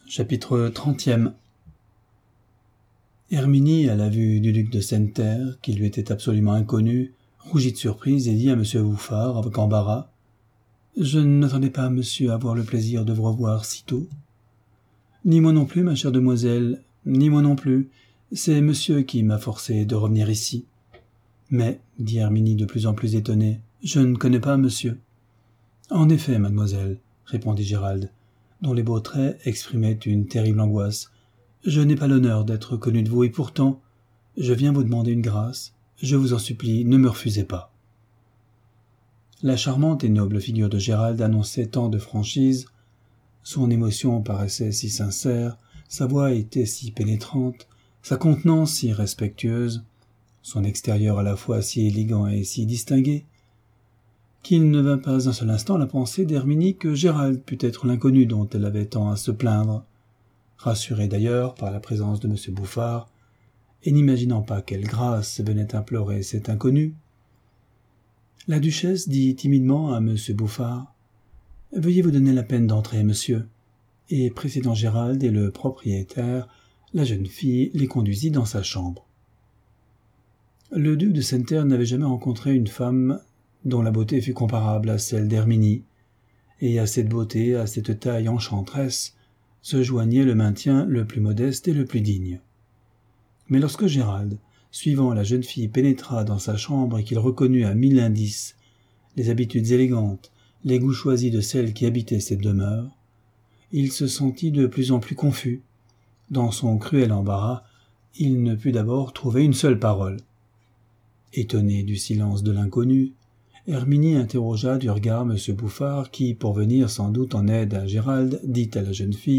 Chapitre 30e. Herminie, à la vue du duc de Senneterre, qui lui était absolument inconnu, rougit de surprise et dit à M. Bouffard, avec embarras : « Je ne m'attendais pas, monsieur, à avoir le plaisir de vous revoir si tôt. »« Ni moi non plus, ma chère demoiselle, ni moi non plus. C'est monsieur qui m'a forcé de revenir ici. »« Mais, dit Herminie de plus en plus étonnée, je ne connais pas monsieur. »« En effet, mademoiselle, répondit Gérald, dont les beaux traits exprimaient une terrible angoisse. « Je n'ai pas l'honneur d'être connu de vous, et pourtant, je viens vous demander une grâce. Je vous en supplie, ne me refusez pas. » La charmante et noble figure de Gérald annonçait tant de franchise, son émotion paraissait si sincère, sa voix était si pénétrante, sa contenance si respectueuse, son extérieur à la fois si élégant et si distingué, qu'il ne vint pas un seul instant la pensée d'Herminie que Gérald pût être l'inconnu dont elle avait tant à se plaindre. Rassurée d'ailleurs par la présence de M. Bouffard, et n'imaginant pas quelle grâce venait implorer cet inconnu, la duchesse dit timidement à M. Bouffard : « Veuillez vous donner la peine d'entrer, monsieur. » Et précédant Gérald et le propriétaire, la jeune fille les conduisit dans sa chambre. Le duc de Senneterre n'avait jamais rencontré une femme dont la beauté fut comparable à celle d'Herminie, et à cette beauté, à cette taille enchanteresse, se joignait le maintien le plus modeste et le plus digne. Mais lorsque Gérald, suivant la jeune fille, pénétra dans sa chambre et qu'il reconnut à mille indices les habitudes élégantes, les goûts choisis de celle qui habitait cette demeure, il se sentit de plus en plus confus. Dans son cruel embarras, il ne put d'abord trouver une seule parole. Étonné du silence de l'inconnu, Herminie interrogea du regard M. Bouffard qui, pour venir sans doute en aide à Gérald, dit à la jeune fille :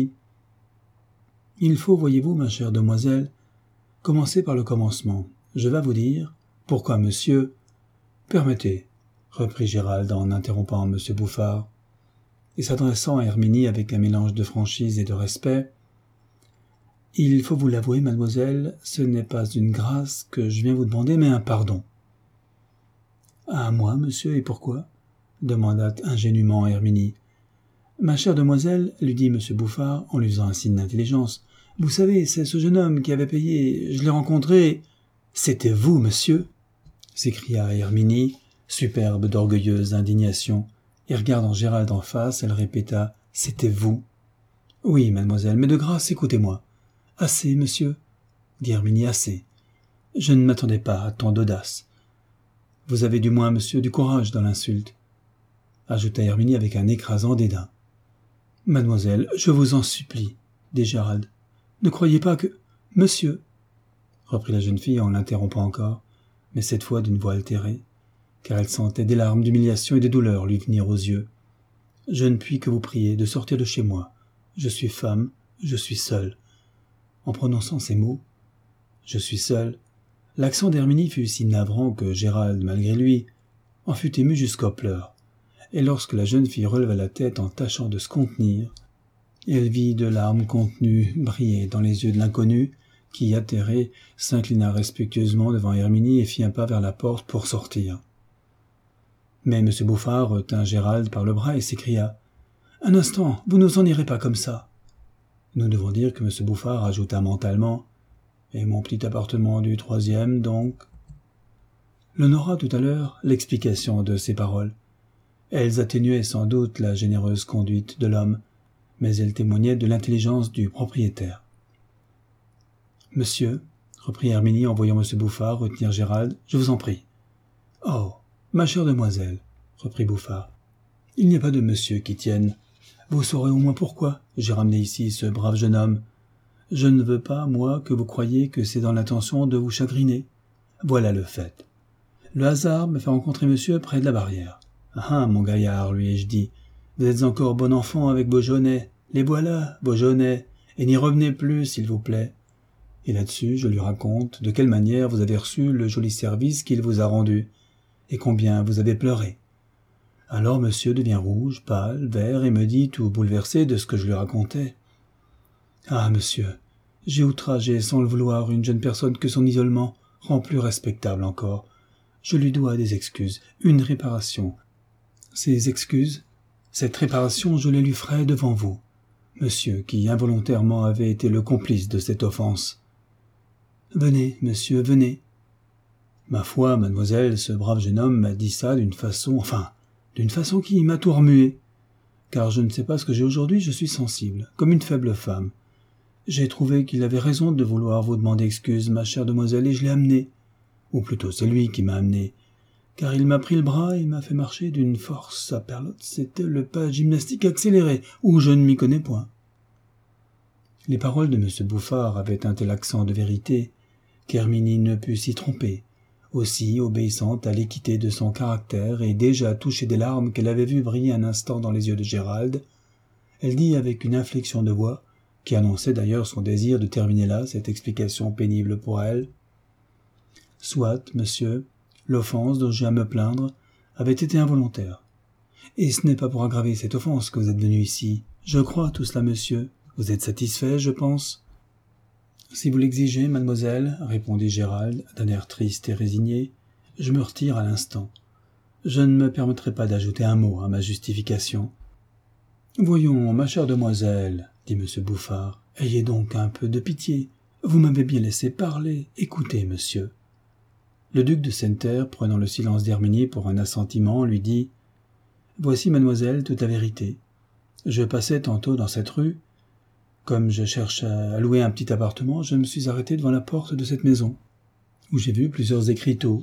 « Il faut, voyez-vous, ma chère demoiselle, commencer par le commencement. Je vais vous dire pourquoi monsieur... » « Permettez, » reprit Gérald en interrompant M. Bouffard, et s'adressant à Herminie avec un mélange de franchise et de respect. « Il faut vous l'avouer, mademoiselle, ce n'est pas une grâce que je viens vous demander, mais un pardon. »« À moi, monsieur, et pourquoi ?» demanda ingénument Herminie. « Ma chère demoiselle, lui dit M. Bouffard en lui faisant un signe d'intelligence, vous savez, c'est ce jeune homme qui avait payé, je l'ai rencontré. »« C'était vous, monsieur ?» s'écria Herminie, superbe d'orgueilleuse indignation, et regardant Gérald en face, elle répéta : « C'était vous. »« Oui, mademoiselle, mais de grâce, écoutez-moi. »« Assez, monsieur, » dit Herminie, « assez. Je ne m'attendais pas à tant d'audace. Vous avez du moins, monsieur, du courage dans l'insulte, » ajouta Herminie avec un écrasant dédain. « Mademoiselle, je vous en supplie, » dit Gérald. « Ne croyez pas que... »« Monsieur, » reprit la jeune fille en l'interrompant encore, mais cette fois d'une voix altérée, car elle sentait des larmes d'humiliation et de douleur lui venir aux yeux. « Je ne puis que vous prier de sortir de chez moi. Je suis femme, je suis seule. » En prononçant ces mots, « Je suis seule », l'accent d'Herminie fut si navrant que Gérald, malgré lui, en fut ému jusqu'aux pleurs, et lorsque la jeune fille releva la tête en tâchant de se contenir, elle vit de larmes contenues briller dans les yeux de l'inconnu, qui, atterré, s'inclina respectueusement devant Herminie et fit un pas vers la porte pour sortir. Mais M. Bouffard retint Gérald par le bras et s'écria : « Un instant, vous n'en irez pas comme ça. » Nous devons dire que M. Bouffard ajouta mentalement : « Et mon petit appartement du 3e, donc ?» L'on aura tout à l'heure l'explication de ces paroles. Elles atténuaient sans doute la généreuse conduite de l'homme, mais elles témoignaient de l'intelligence du propriétaire. « Monsieur, » reprit Herminie en voyant M. Bouffard retenir Gérald, « je vous en prie. »« Oh, ma chère demoiselle, » reprit Bouffard, « il n'y a pas de monsieur qui tienne. Vous saurez au moins pourquoi j'ai ramené ici ce brave jeune homme. Je ne veux pas, moi, que vous croyiez que c'est dans l'intention de vous chagriner. Voilà le fait. Le hasard me fait rencontrer monsieur près de la barrière. « Ah, mon gaillard, lui ai-je dit, vous êtes encore bon enfant avec vos jaunets. Les voilà, vos jaunets, et n'y revenez plus, s'il vous plaît. » Et là-dessus, je lui raconte de quelle manière vous avez reçu le joli service qu'il vous a rendu, et combien vous avez pleuré. Alors monsieur devient rouge, pâle, vert, et me dit, tout bouleversé de ce que je lui racontais : « Ah, monsieur, j'ai outragé sans le vouloir une jeune personne que son isolement rend plus respectable encore. Je lui dois des excuses, une réparation. Ces excuses, cette réparation, je les lui ferai devant vous. monsieur qui involontairement avait été le complice de cette offense. « Venez, monsieur, venez. » Ma foi, mademoiselle, ce brave jeune homme m'a dit ça d'une façon qui m'a tout remué. Car je ne sais pas ce que j'ai aujourd'hui, je suis sensible, comme une faible femme. J'ai trouvé qu'il avait raison de vouloir vous demander excuse, ma chère demoiselle, et je l'ai amené. Ou plutôt c'est lui qui m'a amené, car il m'a pris le bras et m'a fait marcher d'une force à Perlotte. C'était le pas gymnastique accéléré, où je ne m'y connais point. Les paroles de M. Bouffard avaient un tel accent de vérité qu'Herminie ne put s'y tromper. Aussi, obéissante à l'équité de son caractère et déjà touchée des larmes qu'elle avait vues briller un instant dans les yeux de Gérald, elle dit avec une inflexion de voix, qui annonçait d'ailleurs son désir de terminer là cette explication pénible pour elle. « Soit, monsieur, l'offense dont j'ai à me plaindre avait été involontaire. Et ce n'est pas pour aggraver cette offense que vous êtes venu ici. Je crois tout cela, monsieur. Vous êtes satisfait, je pense. » « Si vous l'exigez, mademoiselle, répondit Gérald d'un air triste et résigné, je me retire à l'instant. Je ne me permettrai pas d'ajouter un mot à ma justification. »« Voyons, ma chère demoiselle, dit M. Bouffard, ayez donc un peu de pitié. Vous m'avez bien laissé parler. Écoutez, monsieur. » Le duc de Senneterre, prenant le silence d'Herminie pour un assentiment, lui dit « Voici, mademoiselle, toute la vérité. Je passais tantôt dans cette rue. Comme je cherche à louer un petit appartement, je me suis arrêté devant la porte de cette maison, où j'ai vu plusieurs écriteaux.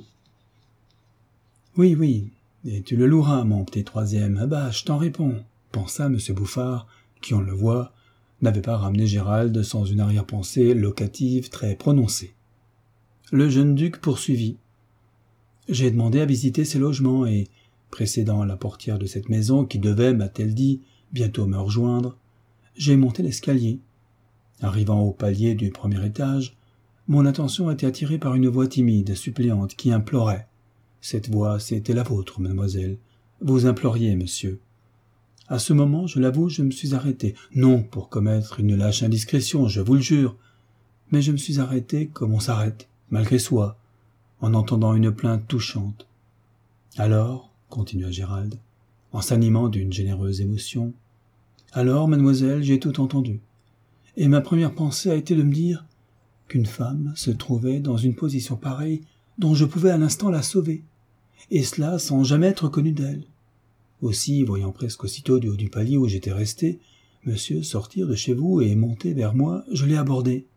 « Oui, et tu le loueras, mon petit troisième. Ah bah, je t'en réponds, » pensa M. Bouffard, qui, on le voit, n'avait pas ramené Gérald sans une arrière-pensée locative très prononcée. Le jeune duc poursuivit. « J'ai demandé à visiter ces logements et, précédant la portière de cette maison qui devait, m'a-t-elle dit, bientôt me rejoindre, j'ai monté l'escalier. Arrivant au palier du premier étage, mon attention a été attirée par une voix timide, suppliante, qui implorait. Cette voix, c'était la vôtre, mademoiselle. Vous imploriez, monsieur. À ce moment, je l'avoue, je me suis arrêté, non pour commettre une lâche indiscrétion, je vous le jure, mais je me suis arrêté comme on s'arrête, malgré soi, en entendant une plainte touchante. Alors, continua Gérald, en s'animant d'une généreuse émotion, alors, mademoiselle, j'ai tout entendu, et ma première pensée a été de me dire qu'une femme se trouvait dans une position pareille dont je pouvais à l'instant la sauver, et cela sans jamais être connu d'elle. Aussi, voyant presque aussitôt du haut du palier où j'étais resté, monsieur sortir de chez vous et monter vers moi, je l'ai abordé.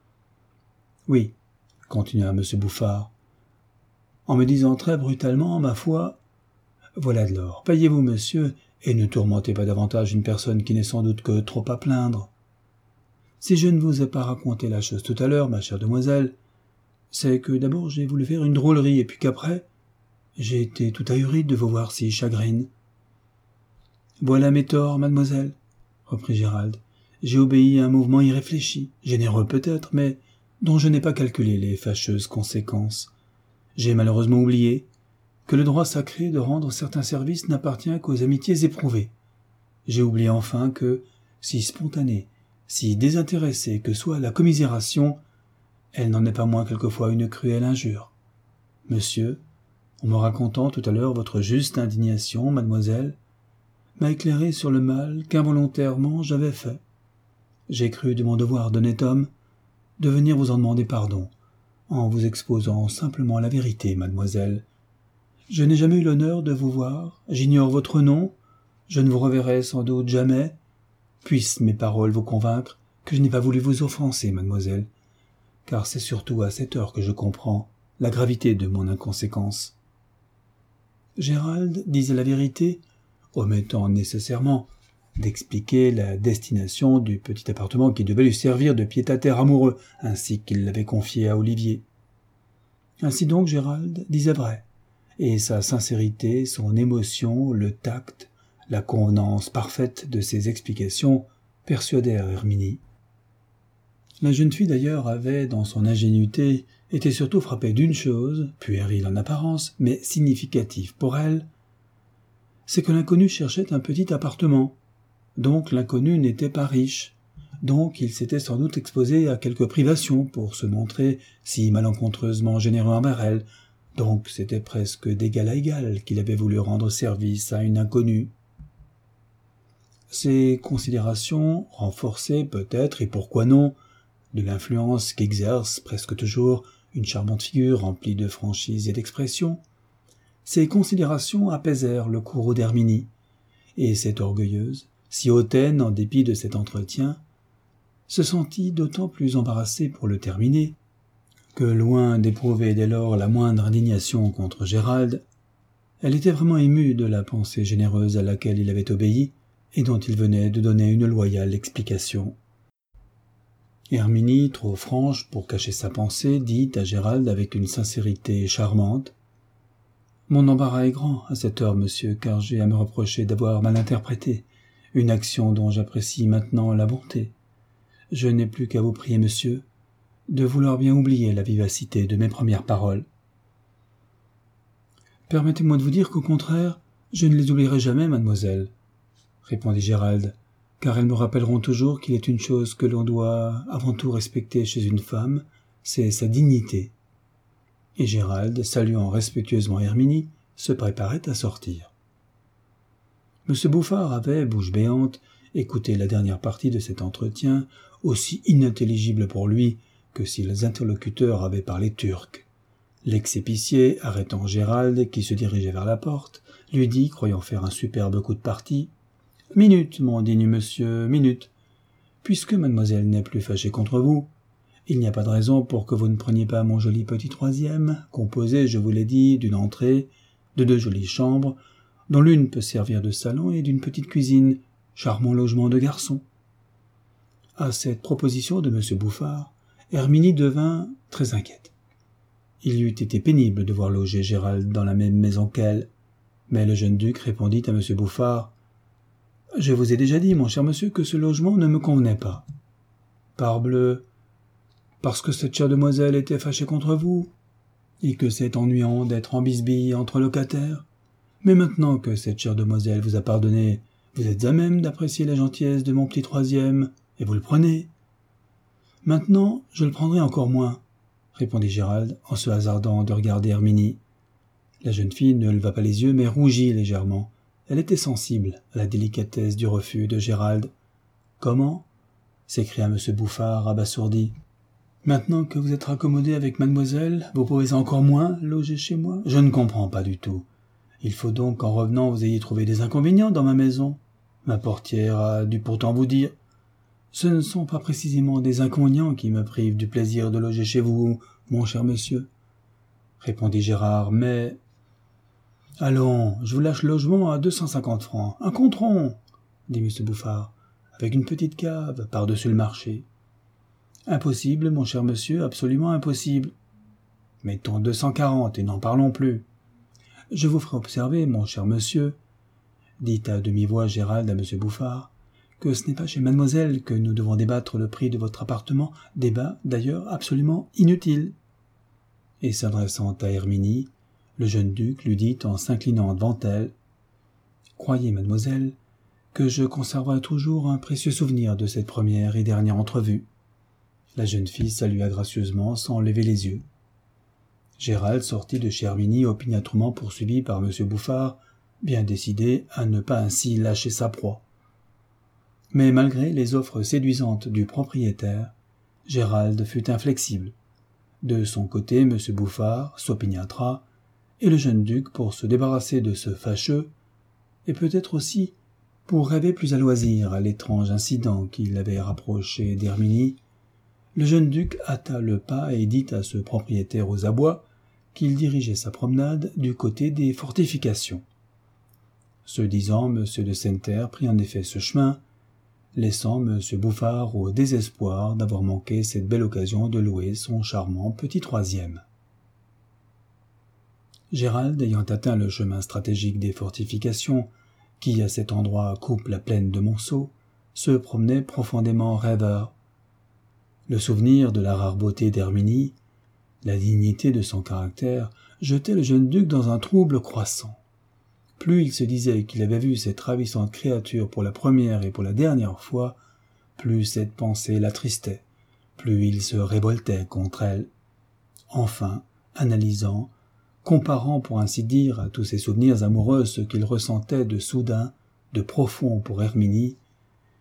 Oui, continua M. Bouffard, en me disant très brutalement, ma foi, voilà de l'or, payez-vous, monsieur, et ne tourmentez pas davantage une personne qui n'est sans doute que trop à plaindre. Si je ne vous ai pas raconté la chose tout à l'heure, ma chère demoiselle, c'est que d'abord j'ai voulu faire une drôlerie, et puis qu'après, j'ai été tout ahuri de vous voir si chagrine. Voilà mes torts, mademoiselle, reprit Gérald. J'ai obéi à un mouvement irréfléchi, généreux peut-être, mais dont je n'ai pas calculé les fâcheuses conséquences. J'ai malheureusement oublié que le droit sacré de rendre certains services n'appartient qu'aux amitiés éprouvées. J'ai oublié enfin que, si spontanée, si désintéressée que soit la commisération, elle n'en est pas moins quelquefois une cruelle injure. Monsieur, en me racontant tout à l'heure votre juste indignation, mademoiselle, m'a éclairé sur le mal qu'involontairement j'avais fait. J'ai cru de mon devoir d'honnête homme de venir vous en demander pardon, en vous exposant simplement la vérité, mademoiselle. Je n'ai jamais eu l'honneur de vous voir, j'ignore votre nom, je ne vous reverrai sans doute jamais. Puissent mes paroles vous convaincre que je n'ai pas voulu vous offenser, mademoiselle, car c'est surtout à cette heure que je comprends la gravité de mon inconséquence. » Gérald disait la vérité, omettant nécessairement d'expliquer la destination du petit appartement qui devait lui servir de pied-à-terre amoureux, ainsi qu'il l'avait confié à Olivier. Ainsi donc Gérald disait vrai, et sa sincérité, son émotion, le tact, la convenance parfaite de ses explications persuadèrent Herminie. La jeune fille d'ailleurs avait, dans son ingénuité, été surtout frappée d'une chose, puérile en apparence, mais significative pour elle, c'est que l'inconnu cherchait un petit appartement. Donc l'inconnu n'était pas riche. Donc il s'était sans doute exposé à quelques privations pour se montrer si malencontreusement généreux envers elle. Donc c'était presque d'égal à égal qu'il avait voulu rendre service à une inconnue. Ces considérations, renforcées peut-être, et pourquoi non, de l'influence qu'exerce presque toujours une charmante figure remplie de franchise et d'expression, ces considérations apaisèrent le courroux d'Herminie, et cette orgueilleuse, si hautaine en dépit de cet entretien, se sentit d'autant plus embarrassée pour le terminer, que loin d'éprouver dès lors la moindre indignation contre Gérald, elle était vraiment émue de la pensée généreuse à laquelle il avait obéi et dont il venait de donner une loyale explication. Herminie, trop franche pour cacher sa pensée, dit à Gérald avec une sincérité charmante : « Mon embarras est grand à cette heure, monsieur, car j'ai à me reprocher d'avoir mal interprété une action dont j'apprécie maintenant la bonté. Je n'ai plus qu'à vous prier, monsieur, de vouloir bien oublier la vivacité de mes premières paroles. » « Permettez-moi de vous dire qu'au contraire, je ne les oublierai jamais, mademoiselle, » répondit Gérald, « car elles me rappelleront toujours qu'il est une chose que l'on doit avant tout respecter chez une femme, c'est sa dignité. » Et Gérald, saluant respectueusement Herminie, se préparait à sortir. M. Bouffard avait, bouche béante, écouté la dernière partie de cet entretien, aussi inintelligible pour lui que si les interlocuteurs avaient parlé turc. L'ex-épicier, arrêtant Gérald, qui se dirigeait vers la porte, lui dit, croyant faire un superbe coup de partie : « Minute, mon digne monsieur, minute. Puisque mademoiselle n'est plus fâchée contre vous, il n'y a pas de raison pour que vous ne preniez pas mon joli petit troisième, composé, je vous l'ai dit, d'une entrée, de 2 jolies chambres, dont l'une peut servir de salon et d'une petite cuisine, charmant logement de garçon. » À cette proposition de M. Bouffard, Herminie devint très inquiète. Il lui eût été pénible de voir loger Gérald dans la même maison qu'elle, mais le jeune duc répondit à M. Bouffard : « Je vous ai déjà dit, mon cher monsieur, que ce logement ne me convenait pas. »« Parbleu, parce que cette chère demoiselle était fâchée contre vous, et que c'est ennuyant d'être en bisbille entre locataires. Mais maintenant que cette chère demoiselle vous a pardonné, vous êtes à même d'apprécier la gentillesse de mon petit troisième, et vous le prenez. Maintenant, je le prendrai encore moins, » répondit Gérald, en se hasardant de regarder Herminie. La jeune fille ne leva pas les yeux, mais rougit légèrement. Elle était sensible à la délicatesse du refus de Gérald. « Comment » s'écria M. Bouffard, abasourdi. « Maintenant que vous êtes raccommodé avec mademoiselle, vous pouvez encore moins loger chez moi ? Je ne comprends pas du tout. Il faut donc qu'en revenant vous ayez trouvé des inconvénients dans ma maison. Ma portière a dû pourtant vous dire. Ce ne sont pas précisément des inconvénients qui me privent du plaisir de loger chez vous, mon cher monsieur, répondit Gérard, mais... Allons, je vous lâche le logement à 250 francs. Un contron, dit M. Bouffard, avec une petite cave par-dessus le marché. Impossible, mon cher monsieur, absolument impossible. Mettons 240 et n'en parlons plus. Je vous ferai observer, mon cher monsieur, dit à demi-voix Gérald à M. Bouffard, que ce n'est pas chez mademoiselle que nous devons débattre le prix de votre appartement, débat d'ailleurs absolument inutile. Et s'adressant à Herminie, le jeune duc lui dit en s'inclinant devant elle : « Croyez, mademoiselle, que je conserverai toujours un précieux souvenir de cette première et dernière entrevue. » La jeune fille salua gracieusement sans lever les yeux. Gérald sortit de chez Herminie opiniâtrement poursuivi par M. Bouffard, bien décidé à ne pas ainsi lâcher sa proie. Mais malgré les offres séduisantes du propriétaire, Gérald fut inflexible. De son côté, M. Bouffard s'opiniâtra, et le jeune duc, pour se débarrasser de ce fâcheux, et peut-être aussi pour rêver plus à loisir à l'étrange incident qui l'avait rapproché d'Herminie, le jeune duc hâta le pas et dit à ce propriétaire aux abois qu'il dirigeait sa promenade du côté des fortifications. Ce disant, M. de Senneterre prit en effet ce chemin, laissant M. Bouffard au désespoir d'avoir manqué cette belle occasion de louer son charmant petit troisième. Gérald, ayant atteint le chemin stratégique des fortifications, qui à cet endroit coupe la plaine de Monceau, se promenait profondément rêveur. Le souvenir de la rare beauté d'Herminie, la dignité de son caractère, jetait le jeune duc dans un trouble croissant. Plus il se disait qu'il avait vu cette ravissante créature pour la première et pour la dernière fois, plus cette pensée l'attristait, plus il se révoltait contre elle. Enfin, analysant, comparant pour ainsi dire à tous ses souvenirs amoureux ce qu'il ressentait de soudain, de profond pour Herminie,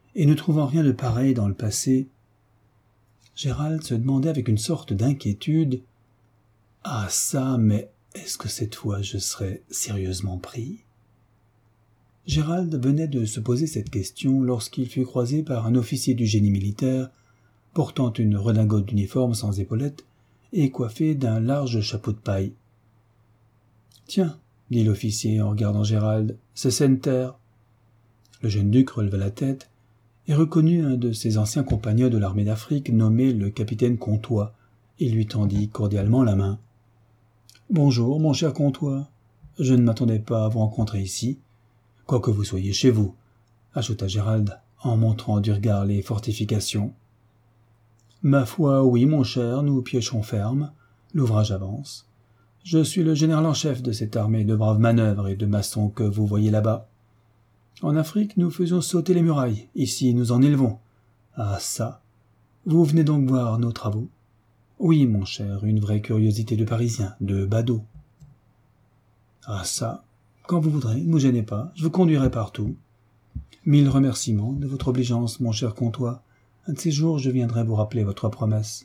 et ne trouvant rien de pareil dans le passé, Gérald se demandait avec une sorte d'inquiétude « Ah ça, mais est-ce que cette fois je serai sérieusement pris ?» Gérald venait de se poser cette question lorsqu'il fut croisé par un officier du génie militaire, portant une redingote d'uniforme sans épaulettes et coiffé d'un large chapeau de paille. « Tiens, » dit l'officier en regardant Gérald, « c'est Senter. » Le jeune duc releva la tête et reconnut un de ses anciens compagnons de l'armée d'Afrique nommé le capitaine Comtois et lui tendit cordialement la main. « Bonjour, mon cher Comtois. Je ne m'attendais pas à vous rencontrer ici, quoique vous soyez chez vous, » ajouta Gérald en montrant du regard les fortifications. « Ma foi, oui, mon cher, nous piochons ferme, l'ouvrage avance. Je suis le général en chef de cette armée de braves manœuvres et de maçons que vous voyez là-bas. En Afrique, nous faisions sauter les murailles, ici nous en élevons. Ah ça, vous venez donc voir nos travaux? Oui, mon cher, une vraie curiosité de Parisien, de badaud. Ah ça, quand vous voudrez, ne vous gênez pas, je vous conduirai partout. Mille remerciements de votre obligeance, mon cher Comtois. Un de ces jours, je viendrai vous rappeler votre promesse.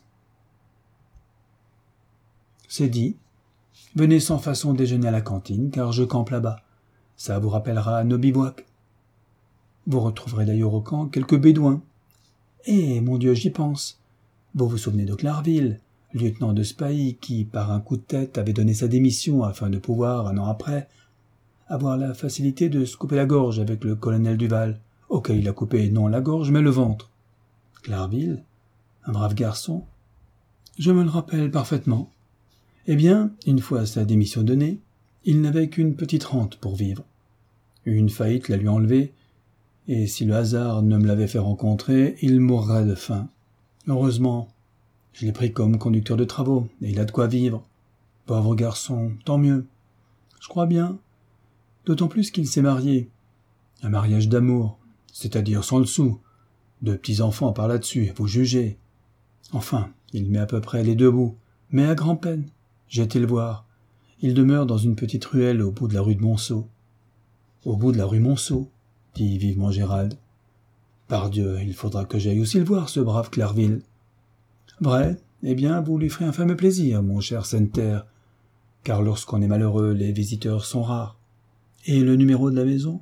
C'est dit. Venez sans façon déjeuner à la cantine, car je campe là-bas. Ça vous rappellera nos bivouacs. Vous retrouverez d'ailleurs au camp quelques bédouins. Eh, mon Dieu, j'y pense. Vous vous souvenez de Clarville, lieutenant de Spahis, qui, par un coup de tête, avait donné sa démission afin de pouvoir, un an après, avoir la facilité de se couper la gorge avec le colonel Duval, auquel il a coupé non la gorge, mais le ventre. Clarville, un brave garçon. Je me le rappelle parfaitement. Eh bien, une fois sa démission donnée, il n'avait qu'une petite rente pour vivre. Une faillite la lui enlevée, et si le hasard ne me l'avait fait rencontrer, il mourrait de faim. Heureusement, je l'ai pris comme conducteur de travaux, et il a de quoi vivre. Pauvre garçon, tant mieux. Je crois bien, d'autant plus qu'il s'est marié. Un mariage d'amour, c'est-à-dire sans le sou. 2 petits-enfants par là-dessus, vous jugez. Enfin, il met à peu près les 2 bouts, mais à grand-peine. J'ai été le voir. Il demeure dans une petite ruelle au bout de la rue de Monceau. Au bout de la rue Monceau, dit vivement Gérald. Pardieu, il faudra que j'aille aussi le voir, ce brave Clarville. Vrai, eh bien, vous lui ferez un fameux plaisir, mon cher Senter, car lorsqu'on est malheureux, les visiteurs sont rares. Et le numéro de la maison?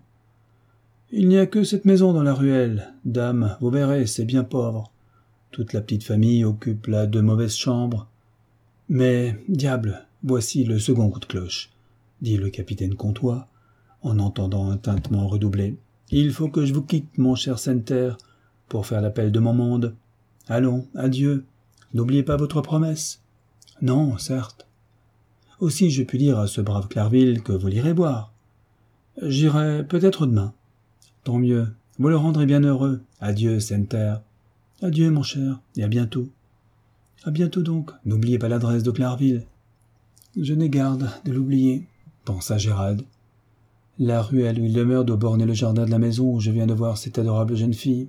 Il n'y a que cette maison dans la ruelle. Dame, vous verrez, c'est bien pauvre. Toute la petite famille occupe là 2 mauvaises chambres. Mais, diable, voici le second coup de cloche, dit le capitaine Comtois, en entendant un tintement redoublé. Il faut que je vous quitte, mon cher Senter, pour faire l'appel de mon monde. Allons, adieu. N'oubliez pas votre promesse. Non, certes. Aussi je puis dire à ce brave Clarville que vous l'irez voir. J'irai peut-être demain. Tant mieux, vous le rendrez bien heureux. Adieu, Senter. Adieu, mon cher, et à bientôt. À bientôt donc, n'oubliez pas l'adresse de Clarville. Je n'ai garde de l'oublier, pensa Gérald. La ruelle où il demeure doit borner le jardin de la maison où je viens de voir cette adorable jeune fille.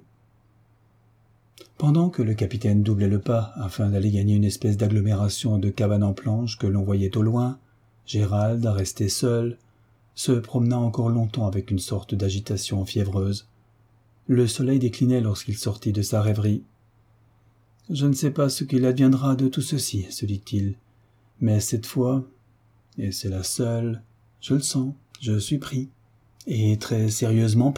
Pendant que le capitaine doublait le pas afin d'aller gagner une espèce d'agglomération de cabanes en planches que l'on voyait au loin, Gérald, resté seul, se promena encore longtemps avec une sorte d'agitation fiévreuse. Le soleil déclinait lorsqu'il sortit de sa rêverie. « Je ne sais pas ce qu'il adviendra de tout ceci, » se dit-il, « mais cette fois, et c'est la seule, je le sens, je suis pris, et très sérieusement pris. »